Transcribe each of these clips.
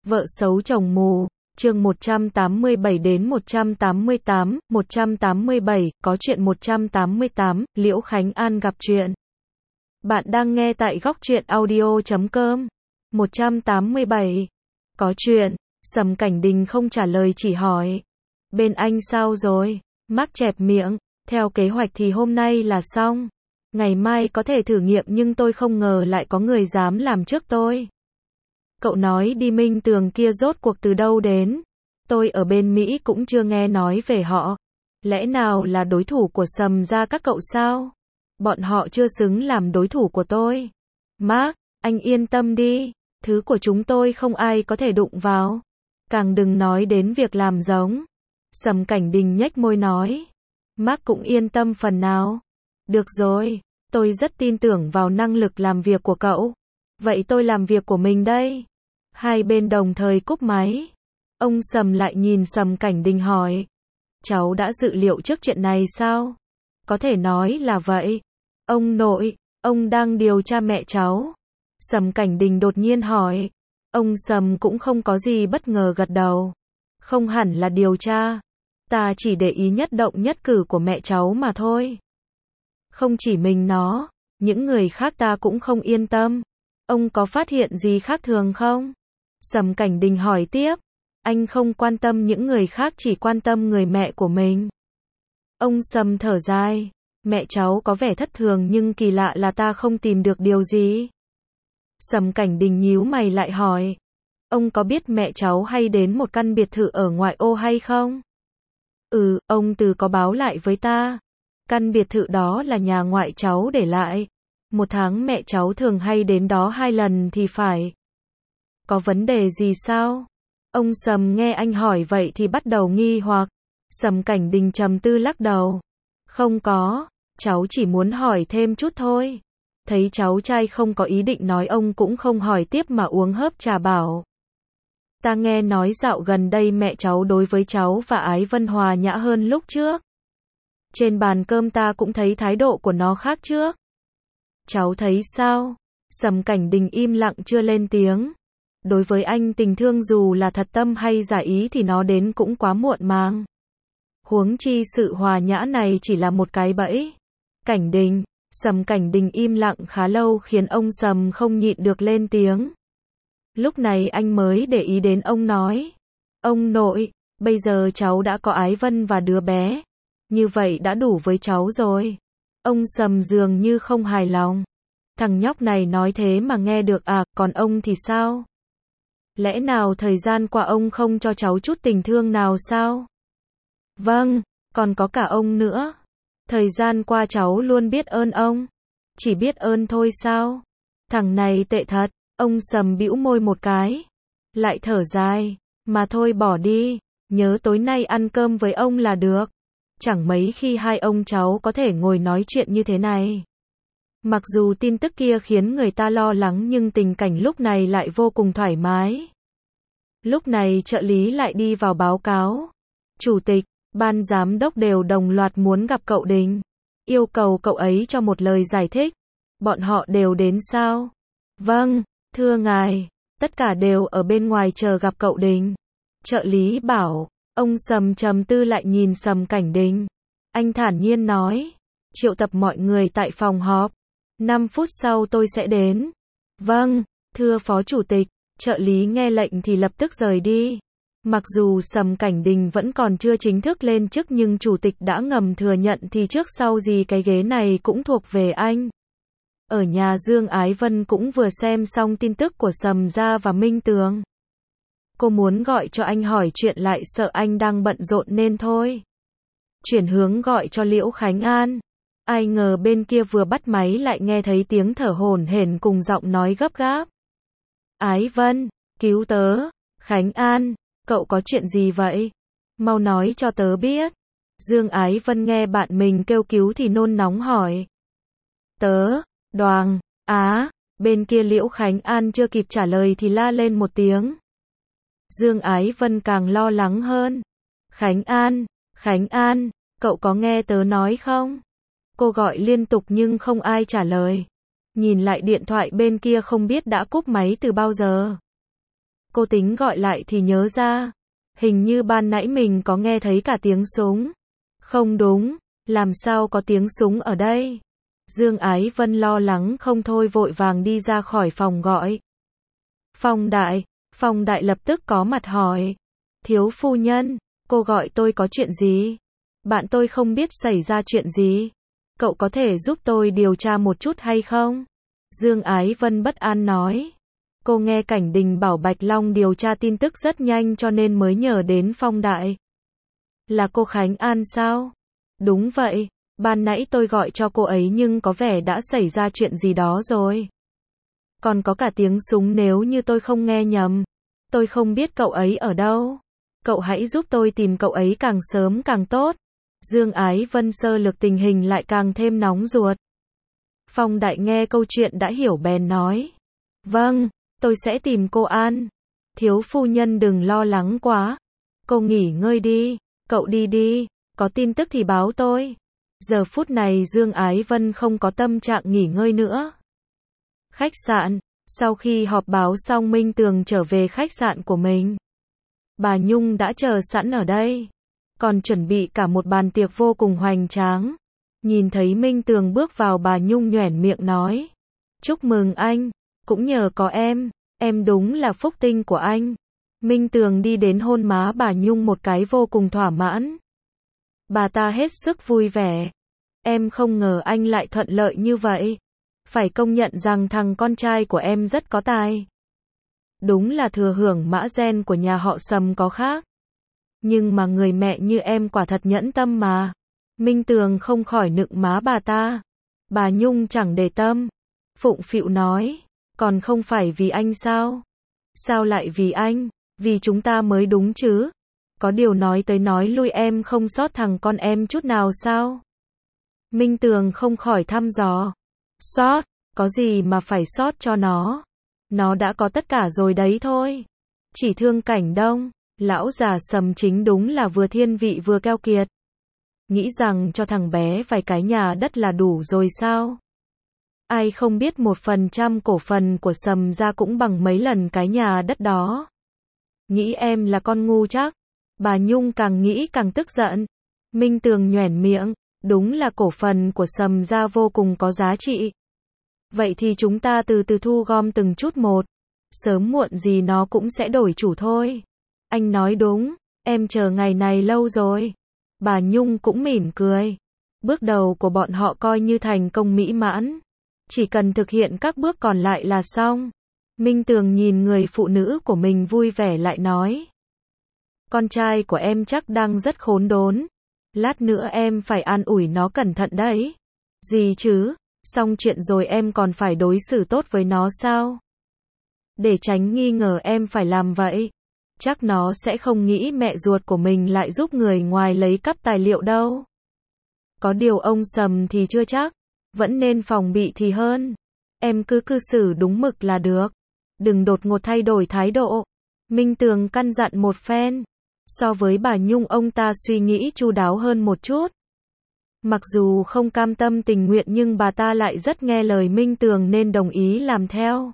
Vợ xấu chồng mù, chương 187 đến 188, 187, có chuyện 188, Liễu Khánh An gặp chuyện. Bạn đang nghe tại góc truyện audio.com. 187. Có chuyện, Sầm Cảnh Đình không trả lời chỉ hỏi. Bên anh sao rồi? Mark chẹp miệng, theo kế hoạch thì hôm nay là xong. Ngày mai có thể thử nghiệm nhưng tôi không ngờ lại có người dám làm trước tôi. Cậu nói đi Minh Tường kia rốt cuộc từ đâu đến? Tôi ở bên Mỹ cũng chưa nghe nói về họ. Lẽ nào là đối thủ của Sầm gia các cậu sao? Bọn họ chưa xứng làm đối thủ của tôi. Mark, anh yên tâm đi. Thứ của chúng tôi không ai có thể đụng vào. Càng đừng nói đến việc làm giống. Sầm Cảnh Đình nhếch môi nói. Mark cũng yên tâm phần nào. Được rồi, tôi rất tin tưởng vào năng lực làm việc của cậu. Vậy tôi làm việc của mình đây. Hai bên đồng thời cúp máy. Ông Sầm lại nhìn Sầm Cảnh Đình hỏi. Cháu đã dự liệu trước chuyện này sao? Có thể nói là vậy. Ông nội, ông đang điều tra mẹ cháu. Sầm Cảnh Đình đột nhiên hỏi. Ông Sầm cũng không có gì bất ngờ gật đầu. Không hẳn là điều tra. Ta chỉ để ý nhất động nhất cử của mẹ cháu mà thôi. Không chỉ mình nó, những người khác ta cũng không yên tâm. Ông có phát hiện gì khác thường không? Sầm Cảnh Đình hỏi tiếp. Anh không quan tâm những người khác, chỉ quan tâm người mẹ của mình. Ông Sầm thở dài. Mẹ cháu có vẻ thất thường nhưng kỳ lạ là ta không tìm được điều gì. Sầm Cảnh Đình nhíu mày lại hỏi. Ông có biết mẹ cháu hay đến một căn biệt thự ở ngoại ô hay không? Ông Từ có báo lại với ta. Căn biệt thự đó là nhà ngoại cháu để lại. Một tháng mẹ cháu thường hay đến đó 2 lần thì phải. Có vấn đề gì sao? Ông Sầm nghe anh hỏi vậy thì bắt đầu nghi hoặc. Sầm Cảnh Đình trầm tư lắc đầu. Không có, cháu chỉ muốn hỏi thêm chút thôi. Thấy cháu trai không có ý định nói, ông cũng không hỏi tiếp mà uống hớp trà bảo. Ta nghe nói dạo gần đây mẹ cháu đối với cháu và Ái Vân hòa nhã hơn lúc trước. Trên bàn cơm ta cũng thấy thái độ của nó khác trước. Cháu thấy sao? Sầm Cảnh Đình im lặng chưa lên tiếng. Đối với anh tình thương dù là thật tâm hay giả ý thì nó đến cũng quá muộn màng. Huống chi sự hòa nhã này chỉ là một cái bẫy. Cảnh Đình, Sầm Cảnh Đình im lặng khá lâu khiến ông Sầm không nhịn được lên tiếng. Lúc này anh mới để ý đến ông nói. Ông nội, bây giờ cháu đã có Ái Vân và đứa bé. Như vậy đã đủ với cháu rồi. Ông Sầm dường như không hài lòng. Thằng nhóc này nói thế mà nghe được à, còn ông thì sao? Lẽ nào thời gian qua ông không cho cháu chút tình thương nào sao? Vâng, còn có cả ông nữa. Thời gian qua cháu luôn biết ơn ông. Chỉ biết ơn thôi sao? Thằng này tệ thật. Ông Sầm bĩu môi một cái. Lại thở dài. Mà thôi bỏ đi. Nhớ tối nay ăn cơm với ông là được. Chẳng mấy khi hai ông cháu có thể ngồi nói chuyện như thế này. Mặc dù tin tức kia khiến người ta lo lắng nhưng tình cảnh lúc này lại vô cùng thoải mái. Lúc này trợ lý lại đi vào báo cáo. Chủ tịch, ban giám đốc đều đồng loạt muốn gặp cậu Đình. Yêu cầu cậu ấy cho một lời giải thích. Bọn họ đều đến sao? Vâng, thưa ngài. Tất cả đều ở bên ngoài chờ gặp cậu Đình. Trợ lý bảo. Ông Sầm trầm tư lại nhìn Sầm Cảnh Đình. Anh thản nhiên nói. Triệu tập mọi người tại phòng họp. 5 phút sau tôi sẽ đến. Vâng, thưa phó chủ tịch. Trợ lý nghe lệnh thì lập tức rời đi. Mặc dù Sầm Cảnh Đình vẫn còn chưa chính thức lên chức nhưng chủ tịch đã ngầm thừa nhận thì trước sau gì cái ghế này cũng thuộc về anh. Ở nhà Dương Ái Vân cũng vừa xem xong tin tức của Sầm gia và Minh Tường. Cô muốn gọi cho anh hỏi chuyện lại sợ anh đang bận rộn nên thôi. Chuyển hướng gọi cho Liễu Khánh An. Ai ngờ bên kia vừa bắt máy lại nghe thấy tiếng thở hổn hển cùng giọng nói gấp gáp. Ái Vân, cứu tớ. Khánh An, cậu có chuyện gì vậy? Mau nói cho tớ biết. Dương Ái Vân nghe bạn mình kêu cứu thì nôn nóng hỏi. Tớ, Đoàn, bên kia Liễu Khánh An chưa kịp trả lời thì la lên một tiếng. Dương Ái Vân càng lo lắng hơn. Khánh An, cậu có nghe tớ nói không? Cô gọi liên tục nhưng không ai trả lời. Nhìn lại điện thoại bên kia không biết đã cúp máy từ bao giờ. Cô tính gọi lại thì nhớ ra. Hình như ban nãy mình có nghe thấy cả tiếng súng. Không đúng, làm sao có tiếng súng ở đây? Dương Ái Vân lo lắng không thôi vội vàng đi ra khỏi phòng gọi. Phong Đại lập tức có mặt hỏi. Thiếu phu nhân, cô gọi tôi có chuyện gì? Bạn tôi không biết xảy ra chuyện gì. Cậu có thể giúp tôi điều tra một chút hay không? Dương Ái Vân bất an nói. Cô nghe Cảnh Đình bảo Bạch Long điều tra tin tức rất nhanh cho nên mới nhờ đến Phong Đại. Là cô Khánh An sao? Đúng vậy, ban nãy tôi gọi cho cô ấy nhưng có vẻ đã xảy ra chuyện gì đó rồi. Còn có cả tiếng súng nếu như tôi không nghe nhầm. Tôi không biết cậu ấy ở đâu. Cậu hãy giúp tôi tìm cậu ấy càng sớm càng tốt. Dương Ái Vân sơ lược tình hình lại càng thêm nóng ruột. Phong Đại nghe câu chuyện đã hiểu bèn nói. Vâng, tôi sẽ tìm cô An. Thiếu phu nhân đừng lo lắng quá. Cô nghỉ ngơi đi, cậu đi đi, có tin tức thì báo tôi. Giờ phút này Dương Ái Vân không có tâm trạng nghỉ ngơi nữa. Khách sạn, sau khi họp báo xong Minh Tường trở về khách sạn của mình. Bà Nhung đã chờ sẵn ở đây, còn chuẩn bị cả một bàn tiệc vô cùng hoành tráng. Nhìn thấy Minh Tường bước vào bà Nhung nhoẻn miệng nói. Chúc mừng anh, cũng nhờ có em đúng là phúc tinh của anh. Minh Tường đi đến hôn má bà Nhung một cái vô cùng thỏa mãn. Bà ta hết sức vui vẻ. Em không ngờ anh lại thuận lợi như vậy. Phải công nhận rằng thằng con trai của em rất có tài. Đúng là thừa hưởng mã gen của nhà họ Sầm có khác. Nhưng mà người mẹ như em quả thật nhẫn tâm mà. Minh Tường không khỏi nựng má bà ta. Bà Nhung chẳng để tâm. Phụng phịu nói. Còn không phải vì anh sao? Sao lại vì anh? Vì chúng ta mới đúng chứ. Có điều nói tới nói lui em không sót thằng con em chút nào sao? Minh Tường không khỏi thăm dò. Sót? Có gì mà phải sót cho nó? Nó đã có tất cả rồi đấy thôi. Chỉ thương Cảnh Đông. Lão già Sầm chính đúng là vừa thiên vị vừa keo kiệt. Nghĩ rằng cho thằng bé vài cái nhà đất là đủ rồi sao? Ai không biết 1% cổ phần của Sầm gia cũng bằng mấy lần cái nhà đất đó. Nghĩ em là con ngu chắc. Bà Nhung càng nghĩ càng tức giận. Minh Tường nhoẻn miệng. Đúng là cổ phần của Sầm gia vô cùng có giá trị. Vậy thì chúng ta từ từ thu gom từng chút một. Sớm muộn gì nó cũng sẽ đổi chủ thôi. Anh nói đúng, em chờ ngày này lâu rồi. Bà Nhung cũng mỉm cười. Bước đầu của bọn họ coi như thành công mỹ mãn. Chỉ cần thực hiện các bước còn lại là xong. Minh Tường nhìn người phụ nữ của mình vui vẻ lại nói. Con trai của em chắc đang rất khốn đốn. Lát nữa em phải an ủi nó cẩn thận đấy. Gì chứ, xong chuyện rồi em còn phải đối xử tốt với nó sao? Để tránh nghi ngờ em phải làm vậy. Chắc nó sẽ không nghĩ mẹ ruột của mình lại giúp người ngoài lấy cắp tài liệu đâu. Có điều ông Sầm thì chưa chắc. Vẫn nên phòng bị thì hơn. Em cứ cư xử đúng mực là được. Đừng đột ngột thay đổi thái độ. Minh Tường căn dặn một phen. So với bà Nhung ông ta suy nghĩ chu đáo hơn một chút. Mặc dù không cam tâm tình nguyện nhưng bà ta lại rất nghe lời Minh Tường nên đồng ý làm theo.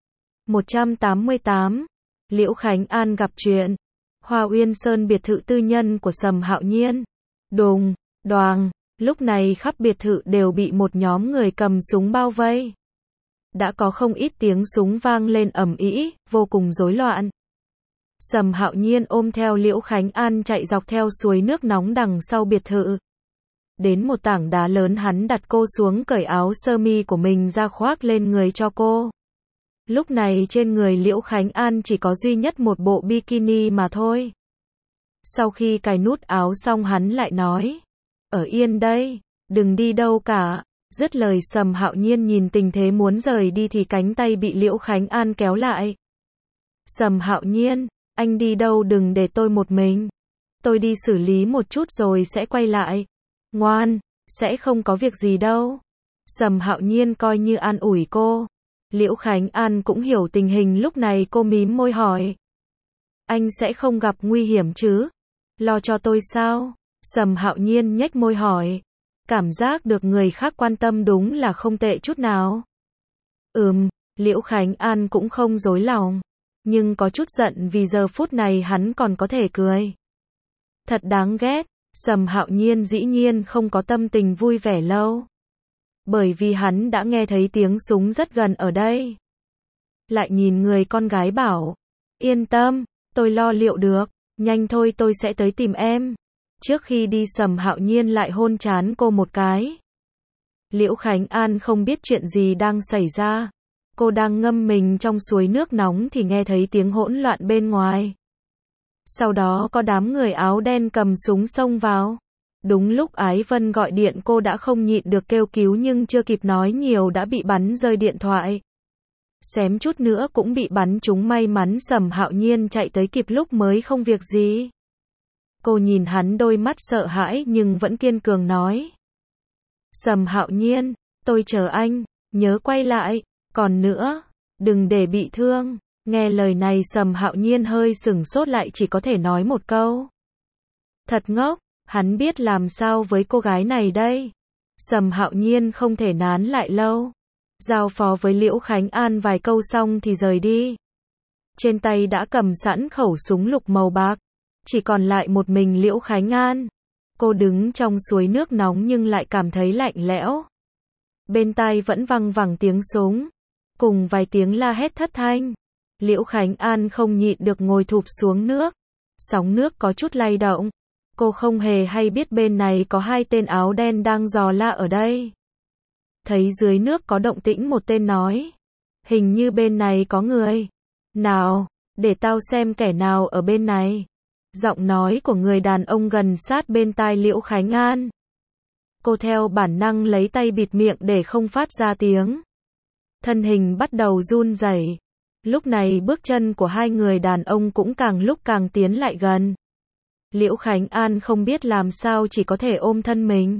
188. Liễu Khánh An gặp chuyện. Hoa Uyên Sơn biệt thự tư nhân của Sầm Hạo Nhiên. Đùng, đoàng, lúc này khắp biệt thự đều bị một nhóm người cầm súng bao vây. Đã có không ít tiếng súng vang lên ầm ĩ, vô cùng rối loạn. Sầm Hạo Nhiên ôm theo Liễu Khánh An chạy dọc theo suối nước nóng đằng sau biệt thự. Đến một tảng đá lớn hắn đặt cô xuống cởi áo sơ mi của mình ra khoác lên người cho cô. Lúc này trên người Liễu Khánh An chỉ có duy nhất một bộ bikini mà thôi. Sau khi cài nút áo xong hắn lại nói. Ở yên đây, đừng đi đâu cả. Dứt lời Sầm Hạo Nhiên nhìn tình thế muốn rời đi thì cánh tay bị Liễu Khánh An kéo lại. Sầm Hạo Nhiên, anh đi đâu đừng để tôi một mình. Tôi đi xử lý một chút rồi sẽ quay lại. Ngoan, sẽ không có việc gì đâu. Sầm Hạo Nhiên coi như an ủi cô. Liễu Khánh An cũng hiểu tình hình lúc này cô mím môi hỏi. Anh sẽ không gặp nguy hiểm chứ? Lo cho tôi sao? Sầm Hạo Nhiên nhếch môi hỏi. Cảm giác được người khác quan tâm đúng là không tệ chút nào. Liễu Khánh An cũng không dối lòng. nhưng có chút giận vì giờ phút này hắn còn có thể cười. Thật đáng ghét, Sầm Hạo Nhiên dĩ nhiên không có tâm tình vui vẻ lâu. Bởi vì hắn đã nghe thấy tiếng súng rất gần ở đây. Lại nhìn người con gái bảo, yên tâm, tôi lo liệu được, nhanh thôi tôi sẽ tới tìm em. Trước khi đi Sầm Hạo Nhiên lại hôn trán cô một cái. Liễu Khánh An không biết chuyện gì đang xảy ra. Cô đang ngâm mình trong suối nước nóng thì nghe thấy tiếng hỗn loạn bên ngoài. Sau đó có đám người áo đen cầm súng xông vào. Đúng lúc Ái Vân gọi điện cô đã không nhịn được kêu cứu nhưng chưa kịp nói nhiều đã bị bắn rơi điện thoại. Xém chút nữa cũng bị bắn trúng, may mắn Sầm Hạo Nhiên chạy tới kịp lúc mới không việc gì. Cô nhìn hắn đôi mắt sợ hãi nhưng vẫn kiên cường nói. Sầm Hạo Nhiên, tôi chờ anh, nhớ quay lại, còn nữa, đừng để bị thương. Nghe lời này Sầm Hạo Nhiên hơi sửng sốt lại chỉ có thể nói một câu. Thật ngốc, hắn biết làm sao với cô gái này đây. Sầm Hạo Nhiên không thể nán lại lâu. Giao phó với Liễu Khánh An vài câu xong thì rời đi. Trên tay đã cầm sẵn khẩu súng lục màu bạc. Chỉ còn lại một mình Liễu Khánh An. Cô đứng trong suối nước nóng nhưng lại cảm thấy lạnh lẽo. Bên tai vẫn văng vẳng tiếng súng, cùng vài tiếng la hét thất thanh. Liễu Khánh An không nhịn được ngồi thụp xuống nước. Sóng nước có chút lay động. Cô không hề hay biết bên này có hai tên áo đen đang dò la ở đây. Thấy dưới nước có động tĩnh một tên nói. Hình như bên này có người. Nào, để tao xem kẻ nào ở bên này. Giọng nói của người đàn ông gần sát bên tai Liễu Khánh An. Cô theo bản năng lấy tay bịt miệng để không phát ra tiếng. Thân hình bắt đầu run rẩy. Lúc này bước chân của hai người đàn ông cũng càng lúc càng tiến lại gần. Liễu Khánh An không biết làm sao chỉ có thể ôm thân mình.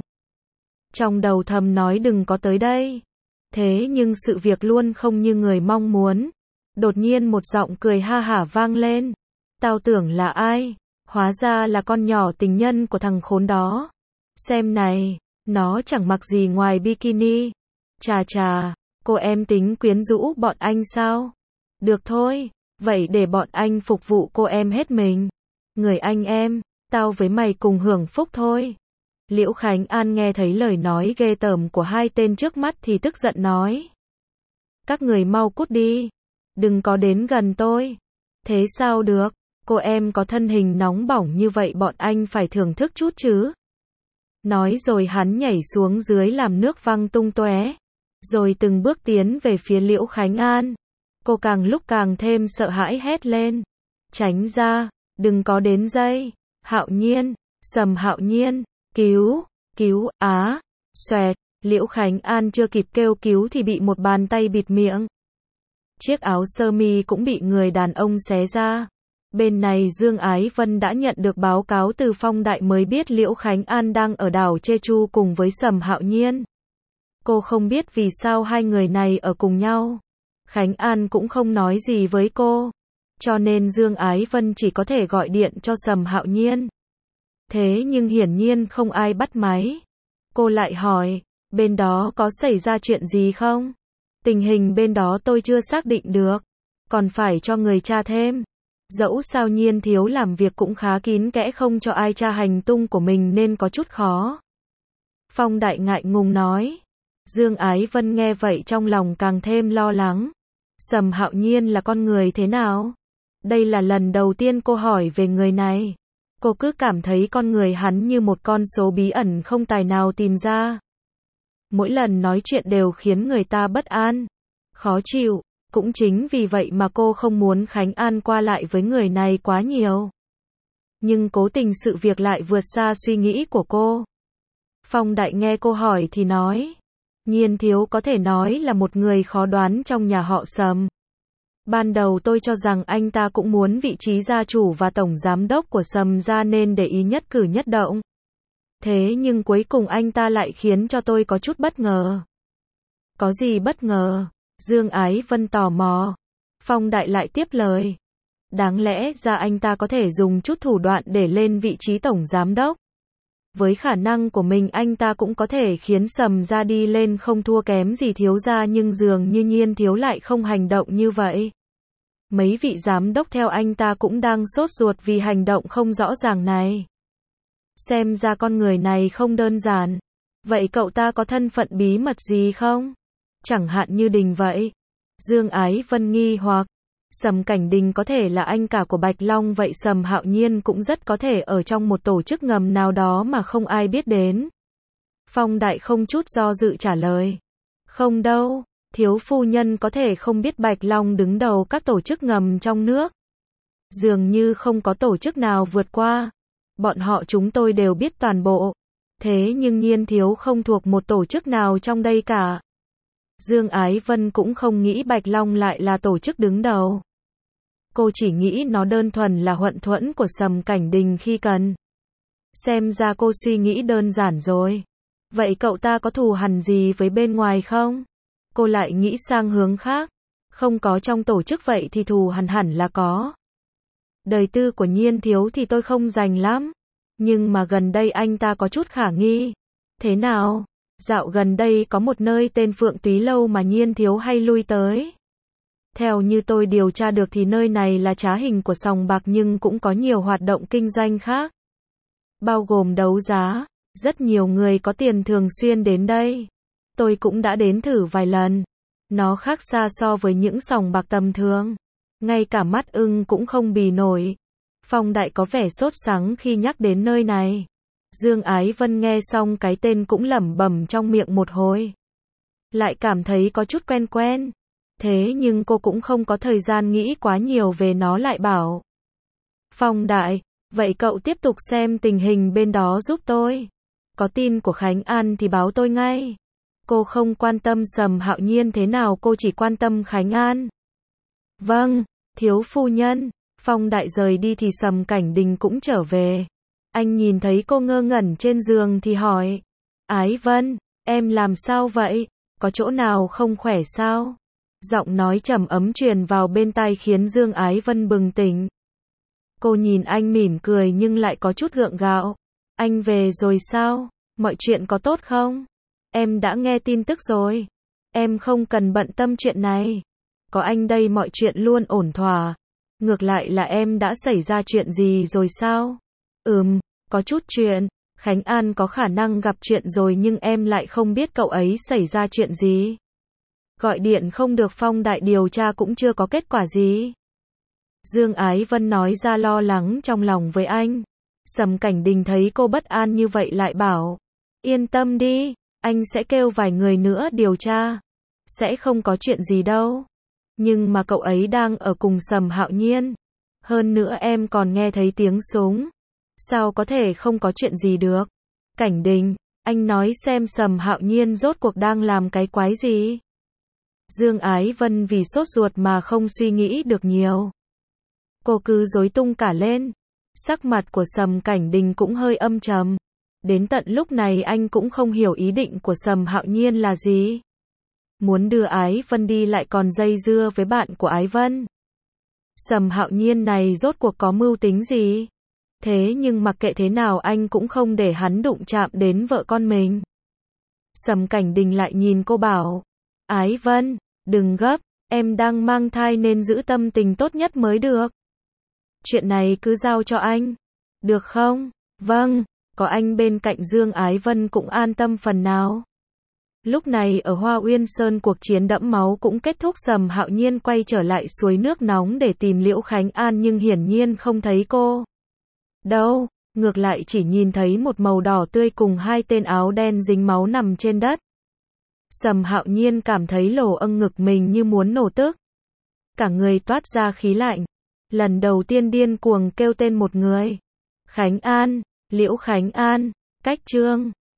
Trong đầu thầm nói đừng có tới đây. Thế nhưng sự việc luôn không như người mong muốn. Đột nhiên một giọng cười ha hả vang lên. Tao tưởng là ai? Hóa ra là con nhỏ tình nhân của thằng khốn đó. Xem này, nó chẳng mặc gì ngoài bikini. Chà chà, cô em tính quyến rũ bọn anh sao? Được thôi, vậy để bọn anh phục vụ cô em hết mình. Người anh em, tao với mày cùng hưởng phúc thôi. Liễu Khánh An nghe thấy lời nói ghê tởm của hai tên trước mắt thì tức giận nói. Các người mau cút đi. Đừng có đến gần tôi. Thế sao được? Cô em có thân hình nóng bỏng như vậy bọn anh phải thưởng thức chút chứ. Nói rồi hắn nhảy xuống dưới làm nước văng tung tóe. Rồi từng bước tiến về phía Liễu Khánh An. Cô càng lúc càng thêm sợ hãi hét lên. Tránh ra, đừng có đến đây. Hạo Nhiên, Sầm Hạo Nhiên, cứu, xoẹt. Liễu Khánh An chưa kịp kêu cứu thì bị một bàn tay bịt miệng. Chiếc áo sơ mi cũng bị người đàn ông xé ra. Bên này Dương Ái Vân đã nhận được báo cáo từ Phong Đại mới biết Liễu Khánh An đang ở đảo Jeju cùng với Sầm Hạo Nhiên. Cô không biết vì sao hai người này ở cùng nhau. Khánh An cũng không nói gì với cô. Cho nên Dương Ái Vân chỉ có thể gọi điện cho Sầm Hạo Nhiên. Thế nhưng hiển nhiên không ai bắt máy. Cô lại hỏi, bên đó có xảy ra chuyện gì không? Tình hình bên đó tôi chưa xác định được. Còn phải cho người tra thêm. Dẫu sao Nhiên thiếu làm việc cũng khá kín kẽ không cho ai tra hành tung của mình nên có chút khó. Phong Đại ngại ngùng nói. Dương Ái Vân nghe vậy trong lòng càng thêm lo lắng. Sầm Hạo Nhiên là con người thế nào? Đây là lần đầu tiên cô hỏi về người này. Cô cứ cảm thấy con người hắn như một con số bí ẩn không tài nào tìm ra. Mỗi lần nói chuyện đều khiến người ta bất an, khó chịu. Cũng chính vì vậy mà cô không muốn Khánh An qua lại với người này quá nhiều. Nhưng cố tình sự việc lại vượt xa suy nghĩ của cô. Phong Đại nghe cô hỏi thì nói. Nhiên thiếu có thể nói là một người khó đoán trong nhà họ Sầm. Ban đầu tôi cho rằng anh ta cũng muốn vị trí gia chủ và tổng giám đốc của Sầm gia nên để ý nhất cử nhất động. Thế nhưng cuối cùng anh ta lại khiến cho tôi có chút bất ngờ. Có gì bất ngờ? Dương Ái Vân tò mò. Phong Đại lại tiếp lời. Đáng lẽ ra anh ta có thể dùng chút thủ đoạn để lên vị trí tổng giám đốc. Với khả năng của mình anh ta cũng có thể khiến Sầm gia đi lên không thua kém gì thiếu gia nhưng dường như Nhiên thiếu lại không hành động như vậy. Mấy vị giám đốc theo anh ta cũng đang sốt ruột vì hành động không rõ ràng này. Xem ra con người này không đơn giản. Vậy cậu ta có thân phận bí mật gì không? Chẳng hạn như Đình vậy. Dương Ái Vân nghi hoặc. Sầm Cảnh Đình có thể là anh cả của Bạch Long, vậy Sầm Hạo Nhiên cũng rất có thể ở trong một tổ chức ngầm nào đó mà không ai biết đến. Phong Đại không chút do dự trả lời. Không đâu, thiếu phu nhân có thể không biết Bạch Long đứng đầu các tổ chức ngầm trong nước. Dường như không có tổ chức nào vượt qua. Bọn họ chúng tôi đều biết toàn bộ. Thế nhưng Nhiên thiếu không thuộc một tổ chức nào trong đây cả. Dương Ái Vân cũng không nghĩ Bạch Long lại là tổ chức đứng đầu. Cô chỉ nghĩ nó đơn thuần là hận thuẫn của Sầm Cảnh Đình khi cần. Xem ra cô suy nghĩ đơn giản rồi. Vậy cậu ta có thù hằn gì với bên ngoài không? Cô lại nghĩ sang hướng khác. Không có trong tổ chức vậy thì thù hằn hẳn là có. Đời tư của Nhiên thiếu thì tôi không rành lắm. Nhưng mà gần đây anh ta có chút khả nghi. Thế nào? Dạo gần đây có một nơi tên Phượng Túy Lâu mà Nhiên thiếu hay lui tới. Theo như tôi điều tra được thì nơi này là trá hình của sòng bạc nhưng cũng có nhiều hoạt động kinh doanh khác. Bao gồm đấu giá. Rất nhiều người có tiền thường xuyên đến đây. Tôi cũng đã đến thử vài lần. Nó khác xa so với những sòng bạc tầm thường. Ngay cả mắt ưng cũng không bì nổi. Phong Đại có vẻ sốt sắng khi nhắc đến nơi này. Dương Ái Vân nghe xong cái tên cũng lẩm bẩm trong miệng một hồi. Lại cảm thấy có chút quen quen. Thế nhưng cô cũng không có thời gian nghĩ quá nhiều về nó, lại bảo. Phong Đại, vậy cậu tiếp tục xem tình hình bên đó giúp tôi. Có tin của Khánh An thì báo tôi ngay. Cô không quan tâm Sầm Hạo Nhiên thế nào, cô chỉ quan tâm Khánh An. Vâng, thiếu phu nhân. Phong Đại rời đi thì Sầm Cảnh Đình cũng trở về. Anh nhìn thấy cô ngơ ngẩn trên giường thì hỏi. Ái Vân, em làm sao vậy? Có chỗ nào không khỏe sao? Giọng nói trầm ấm truyền vào bên tai khiến Dương Ái Vân bừng tỉnh. Cô nhìn anh mỉm cười nhưng lại có chút gượng gạo. Anh về rồi sao? Mọi chuyện có tốt không? Em đã nghe tin tức rồi. Em không cần bận tâm chuyện này. Có anh đây mọi chuyện luôn ổn thỏa. Ngược lại là em đã xảy ra chuyện gì rồi sao? Có chút chuyện. Khánh An có khả năng gặp chuyện rồi nhưng em lại không biết cậu ấy xảy ra chuyện gì. Gọi điện không được, Phong Đại điều tra cũng chưa có kết quả gì. Dương Ái Vân nói ra lo lắng trong lòng với anh. Sầm Cảnh Đình thấy cô bất an như vậy lại bảo. Yên tâm đi, anh sẽ kêu vài người nữa điều tra. Sẽ không có chuyện gì đâu. Nhưng mà cậu ấy đang ở cùng Sầm Hạo Nhiên. Hơn nữa em còn nghe thấy tiếng súng. Sao có thể không có chuyện gì được? Cảnh Đình, anh nói xem Sầm Hạo Nhiên rốt cuộc đang làm cái quái gì? Dương Ái Vân vì sốt ruột mà không suy nghĩ được nhiều. Cô cứ rối tung cả lên. Sắc mặt của Sầm Cảnh Đình cũng hơi âm trầm. Đến tận lúc này anh cũng không hiểu ý định của Sầm Hạo Nhiên là gì. Muốn đưa Ái Vân đi lại còn dây dưa với bạn của Ái Vân. Sầm Hạo Nhiên này rốt cuộc có mưu tính gì? Thế nhưng mặc kệ thế nào anh cũng không để hắn đụng chạm đến vợ con mình. Sầm Cảnh Đình lại nhìn cô bảo. Ái Vân, đừng gấp, em đang mang thai nên giữ tâm tình tốt nhất mới được. Chuyện này cứ giao cho anh. Được không? Vâng, có anh bên cạnh Dương Ái Vân cũng an tâm phần nào. Lúc này ở Hoa Uyên Sơn cuộc chiến đẫm máu cũng kết thúc, Sầm Hạo Nhiên quay trở lại suối nước nóng để tìm Liễu Khánh An nhưng hiển nhiên không thấy cô. Đâu, ngược lại chỉ nhìn thấy một màu đỏ tươi cùng hai tên áo đen dính máu nằm trên đất. Sầm Hạo Nhiên cảm thấy lồ âng ngực mình như muốn nổ tức. Cả người toát ra khí lạnh. Lần đầu tiên điên cuồng kêu tên một người. Khánh An, Liễu Khánh An, Cách Trương.